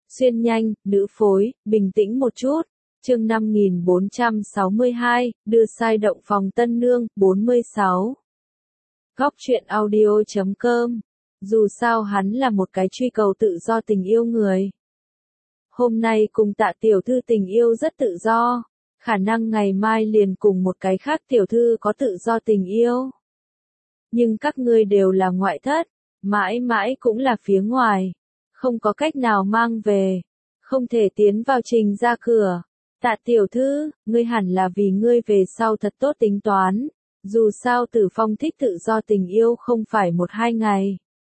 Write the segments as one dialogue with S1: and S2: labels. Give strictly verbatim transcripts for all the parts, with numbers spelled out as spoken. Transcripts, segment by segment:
S1: Xuyên nhanh, nữ phối, bình tĩnh một chút. Chương năm nghìn bốn trăm sáu mươi hai, đưa sai động phòng tân nương, bốn mươi sáu. Góc truyện audio chấm com. Dù sao hắn là một cái truy cầu tự do tình yêu người. Hôm nay cùng Tạ tiểu thư tình yêu rất tự do, khả năng ngày mai liền cùng một cái khác tiểu thư có tự do tình yêu. Nhưng các ngươi đều là ngoại thất, mãi mãi cũng là phía ngoài, không có cách nào mang về, không thể tiến vào trình ra cửa. Tạ tiểu thư, ngươi hẳn là vì ngươi về sau thật tốt tính toán, dù sao Tử Phong thích tự do tình yêu không phải một hai ngày.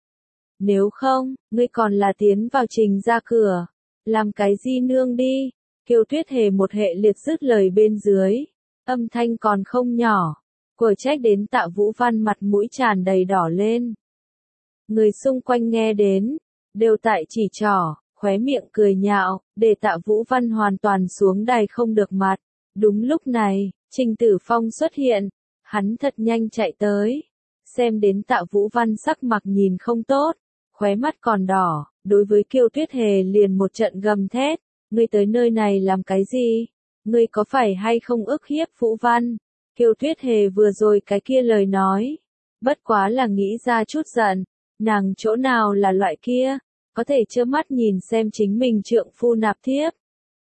S1: Nếu không, ngươi còn là tiến vào trình ra cửa, làm cái gì nương đi. Kiều Tuyết Hề một hệ liệt dứt lời bên dưới, âm thanh còn không nhỏ, của trách đến Tạ Vũ Văn mặt mũi tràn đầy đỏ lên. Người xung quanh nghe đến, đều tại chỉ trỏ, khóe miệng cười nhạo, để Tạ Vũ Văn hoàn toàn xuống đài không được mặt. Đúng lúc này, Trình Tử Phong xuất hiện, hắn thật nhanh chạy tới, xem đến Tạ Vũ Văn sắc mặt nhìn không tốt, khóe mắt còn đỏ, đối với Kiều Tuyết Hề liền một trận gầm thét, ngươi tới nơi này làm cái gì? Ngươi có phải hay không ức hiếp Vũ Văn? Kiều Tuyết Hề vừa rồi cái kia lời nói, bất quá là nghĩ ra chút giận, nàng chỗ nào là loại kia, có thể trơ mắt nhìn xem chính mình trượng phu nạp thiếp.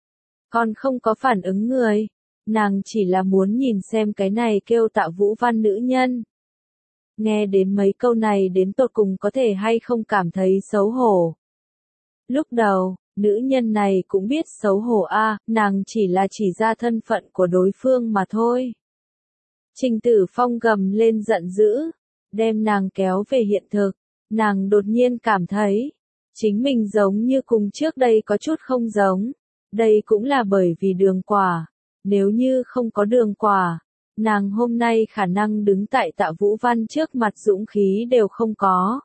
S1: Còn không có phản ứng người, nàng chỉ là muốn nhìn xem cái này kêu Tạ Vũ Văn nữ nhân. Nghe đến mấy câu này đến tột cùng có thể hay không cảm thấy xấu hổ. Lúc đầu, nữ nhân này cũng biết xấu hổ a, à, nàng chỉ là chỉ ra thân phận của đối phương mà thôi. Trình Tử Phong gầm lên giận dữ, đem nàng kéo về hiện thực, nàng đột nhiên cảm thấy, chính mình giống như cùng trước đây có chút không giống, đây cũng là bởi vì đường quả, nếu như không có đường quả, nàng hôm nay khả năng đứng tại Tạ Vũ Văn trước mặt dũng khí đều không có.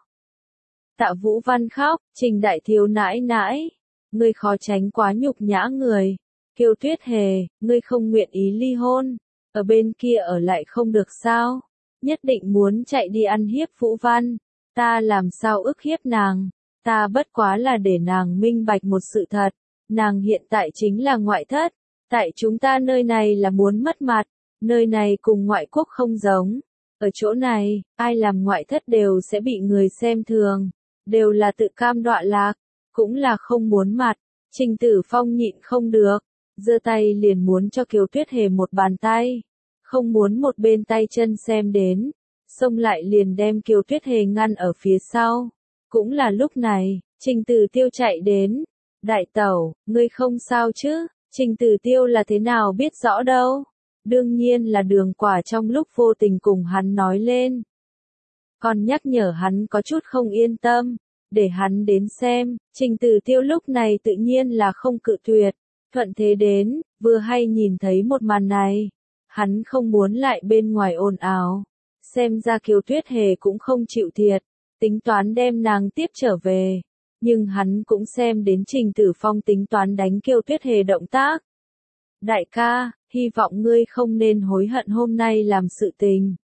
S1: Tạ Vũ Văn khóc, Trình đại thiếu nãi nãi, ngươi khó tránh quá nhục nhã người. Kiều Tuyết Hề, ngươi không nguyện ý ly hôn, ở bên kia ở lại không được sao? Nhất định muốn chạy đi ăn hiếp Vũ Văn, ta làm sao ức hiếp nàng? Ta bất quá là để nàng minh bạch một sự thật, nàng hiện tại chính là ngoại thất, tại chúng ta nơi này là muốn mất mặt, nơi này cùng ngoại quốc không giống. Ở chỗ này, ai làm ngoại thất đều sẽ bị người xem thường, đều là tự cam đọa lạc, cũng là không muốn mặt. Trình Tử Phong nhịn không được, giơ tay liền muốn cho Kiều Tuyết Hề một bàn tay, không muốn một bên tay chân xem đến, xông lại liền đem Kiều Tuyết Hề ngăn ở phía sau. Cũng là lúc này, Trình Tử Tiêu chạy đến, đại tẩu, ngươi không sao chứ? Trình Tử Tiêu là thế nào biết rõ đâu? Đương nhiên là đường quả trong lúc vô tình cùng hắn nói lên. Còn nhắc nhở hắn có chút không yên tâm, để hắn đến xem. Trình Tử Tiêu lúc này tự nhiên là không cự tuyệt, thuận thế đến, vừa hay nhìn thấy một màn này. Hắn không muốn lại bên ngoài ồn ào, xem ra Kiều Tuyết Hề cũng không chịu thiệt, tính toán đem nàng tiếp trở về. Nhưng hắn cũng xem đến Trình Tử Phong tính toán đánh Kiều Tuyết Hề động tác. Đại ca, hy vọng ngươi không nên hối hận hôm nay làm sự tình.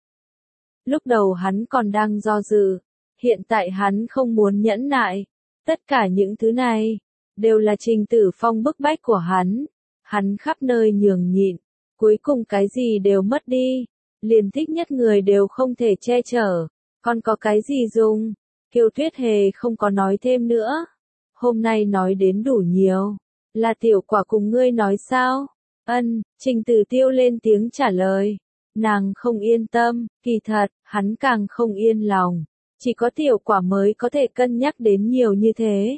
S1: Lúc đầu hắn còn đang do dự, hiện tại hắn không muốn nhẫn nại. Tất cả những thứ này, đều là Trình Tử Phong bức bách của hắn. Hắn khắp nơi nhường nhịn, cuối cùng cái gì đều mất đi. Liền thích nhất người đều không thể che chở, còn có cái gì dùng. Kiều Tuyết Hề không có nói thêm nữa. Hôm nay nói đến đủ nhiều. Là tiểu quả cùng ngươi nói sao? Ân, Trình Tử Tiêu lên tiếng trả lời. Nàng không yên tâm, kỳ thật, hắn càng không yên lòng. Chỉ có tiểu quả mới có thể cân nhắc đến nhiều như thế.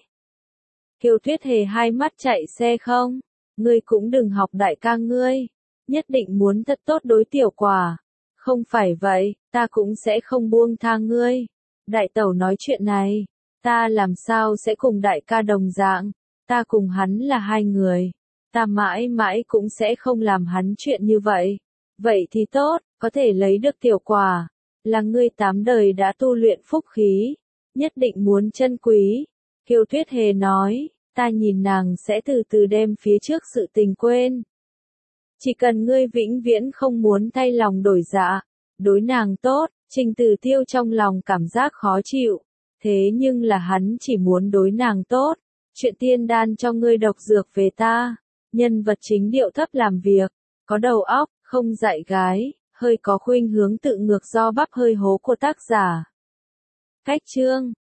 S1: Kiều Tuyết Hề hai mắt chạy xe không? Ngươi cũng đừng học đại ca ngươi. Nhất định muốn thật tốt đối tiểu quả. Không phải vậy, ta cũng sẽ không buông tha ngươi. Đại tẩu nói chuyện này, ta làm sao sẽ cùng đại ca đồng dạng, ta cùng hắn là hai người, ta mãi mãi cũng sẽ không làm hắn chuyện như vậy. Vậy thì tốt, có thể lấy được tiểu quả, là ngươi tám đời đã tu luyện phúc khí, nhất định muốn trân quý. Kiều Tuyết Hề nói, ta nhìn nàng sẽ từ từ đem phía trước sự tình quên. Chỉ cần ngươi vĩnh viễn không muốn thay lòng đổi dạ, đối nàng tốt. Trình Tử Tiêu trong lòng cảm giác khó chịu, thế nhưng là hắn chỉ muốn đối nàng tốt, Chuyện tiên đan cho ngươi độc dược về ta. Nhân vật chính điệu thấp làm việc, có đầu óc, không dạy gái, hơi có khuynh hướng tự ngược do bắp hơi hố của tác giả. Cách chương